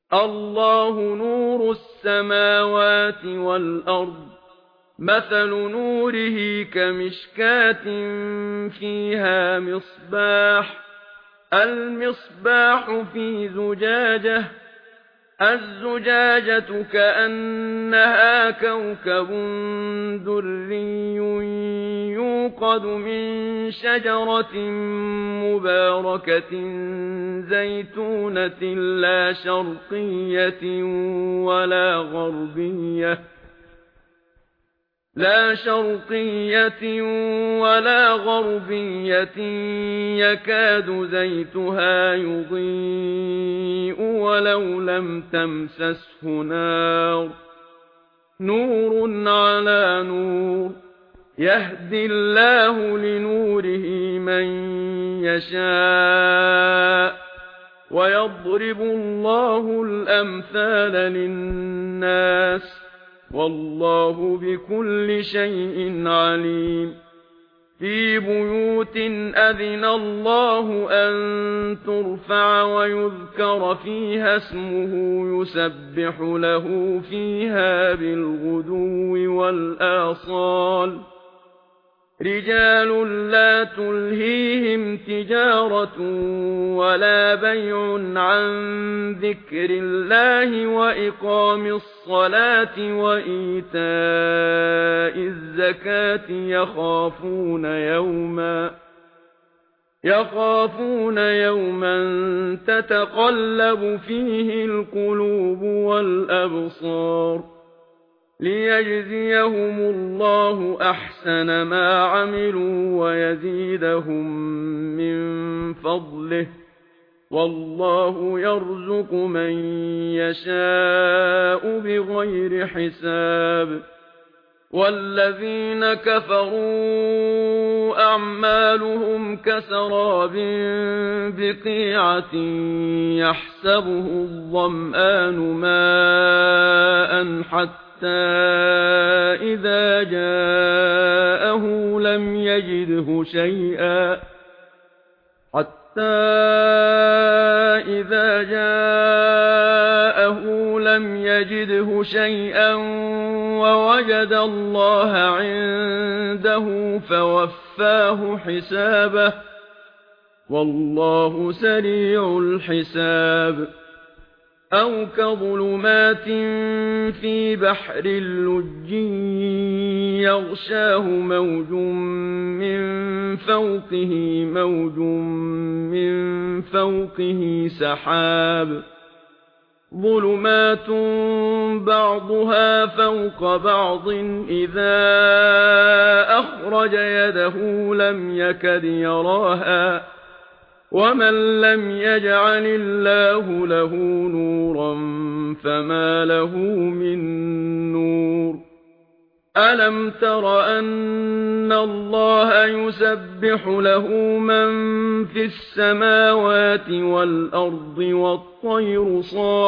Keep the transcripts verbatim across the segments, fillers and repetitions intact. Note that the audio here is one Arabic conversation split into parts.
الله نور السماوات والأرض مثل نوره كمشكاة فيها مصباح المصباح في زجاجة الزجاجة كأنها كوكب دري يوقد من شجرة مباركة زيتونة لا شرقية ولا غربية لا شرقية ولا غربية يكاد زيتها يضيء ولو لم تمسسه نار نور على نور يهدي الله لنوره من يشاء ويضرب الله الأمثال للناس والله بكل شيء عليم في بيوت أذن الله أن ترفع ويذكر فيها اسمه يسبح له فيها بالغدو والآصال رجال لا تلهيهم تجارة ولا بيع عن ذكر الله وإقام الصلاة وإيتاء الزكاة يخافون يوما يخافون يوما تتقلب فيه القلوب والأبصار ليجزيهم الله أحسن ما عملوا ويزيدهم من فضله والله يرزق من يشاء بغير حساب والذين كفروا أعمالهم كسراب بقيعة يحسبه الظمآن ماء حتى إذا جاءه لم يجده شيئا حتى إذا جاءه لم يجده شيئا ووجد الله عنده فوفاه حسابه والله سريع الحساب أو كظلمات في بحر اللج يغشاه موج من فوقه موج من فوقه سحاب ظلمات بعضها فوق بعض إذا أخرج يده لم يكد يراها ومن لم يجعل الله له نورا فما له من نور ألم تر أن الله يسبح له من في السماوات والأرض والطير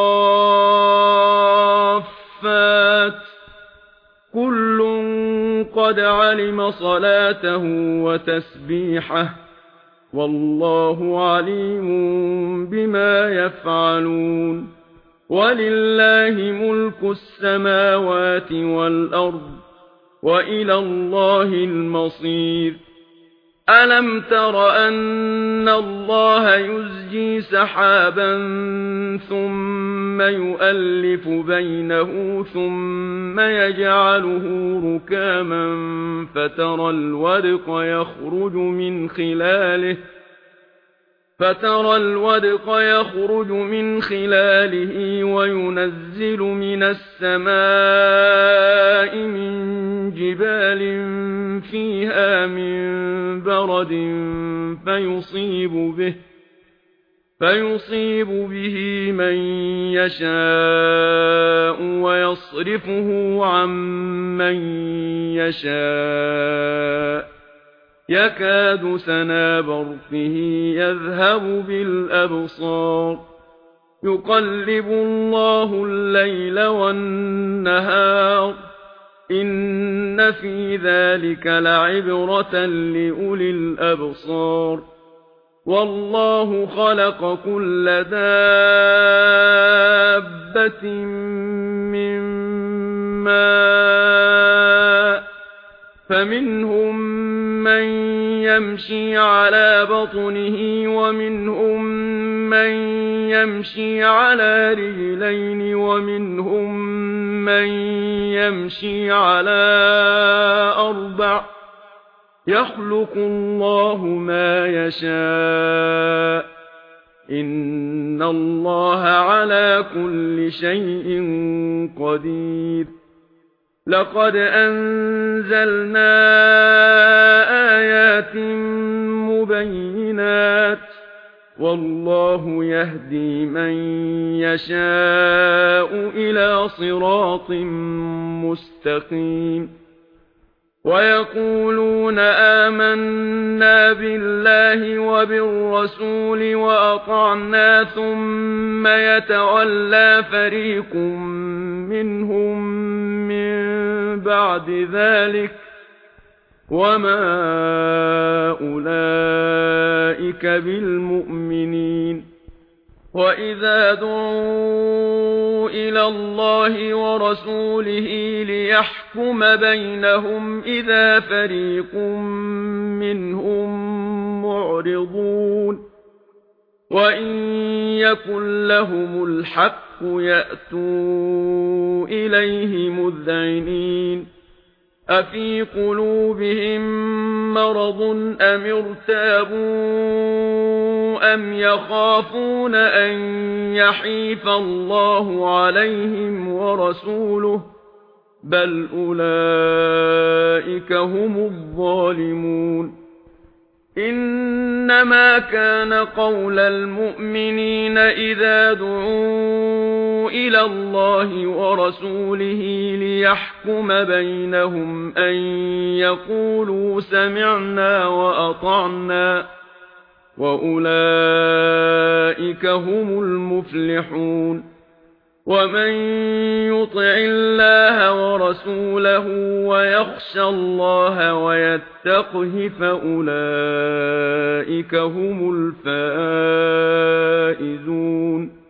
صافات كل قد علم صلاته وتسبيحه والله عليم بما يفعلون ولله ملك السماوات والأرض وإلى الله المصير ألم تر أن الله يزجي سحابا ثم يؤلف بينه ثم يجعله ركاما فترى الودق يخرج من خلاله فترى الودق يخرج من خلاله وينزل من السماء من جبال فيها من برد فيصيب به فيصيب به من يشاء ويصرفه عن من يشاء يكاد سنا برقه يذهب بالأبصار يقلب الله الليل والنهار إن في ذلك لعبرة لأولي الأبصار والله خلق كل دابة حبة من ماء فمنهم من يمشي على بطنه ومنهم من يمشي على رجلين ومنهم من يمشي على أربع يخلق الله ما يشاء إن الله على كل شيء قدير لقد أنزلنا آيات مبينات والله يهدي من يشاء إلى صراط مستقيم ويقولون آمنا بالله وبالرسول وأطعنا ثم يتولى فريق منهم من بعد ذلك وما أولئك بالمؤمنين وَإِذَا دُعُوا إِلَى اللَّهِ وَرَسُولِهِ لِيَحْكُمَ بَيْنَهُمْ إِذَا فَرِيقٌ مِنْهُمْ مُعْرِضُونَ وَإِنْ يَكُنْ لَهُمُ الْحَقُّ يَأْتُوا إِلَيْهِ مُذْعِنِينَ أَفِي قُلُوبِهِم مَّرَضٌ أَمِ ارْتَابُوا أَمْ يَخَافُونَ أَن يَحِيفَ اللَّهُ عَلَيْهِمْ وَرَسُولُهُ بَلْ أُولَئِكَ هُمُ الظَّالِمُونَ إِنَّمَا كَانَ قَوْلَ الْمُؤْمِنِينَ إِذَا دُعُوا إِلَى اللَّهِ وَرَسُولِهِ لِيَحْكُمَ بَيْنَهُمْ أَن يَقُولُوا سَمِعْنَا وَأَطَعْنَا وَأُولَئِكَ هُمُ المفلحون وَمَن يُطِعِ اللَّهَ وَرَسُولَهُ وَيَخْشَ اللَّهَ وَيَتَّقْهِ فَأُولَئِكَ هُمُ الْفَائِزُونَ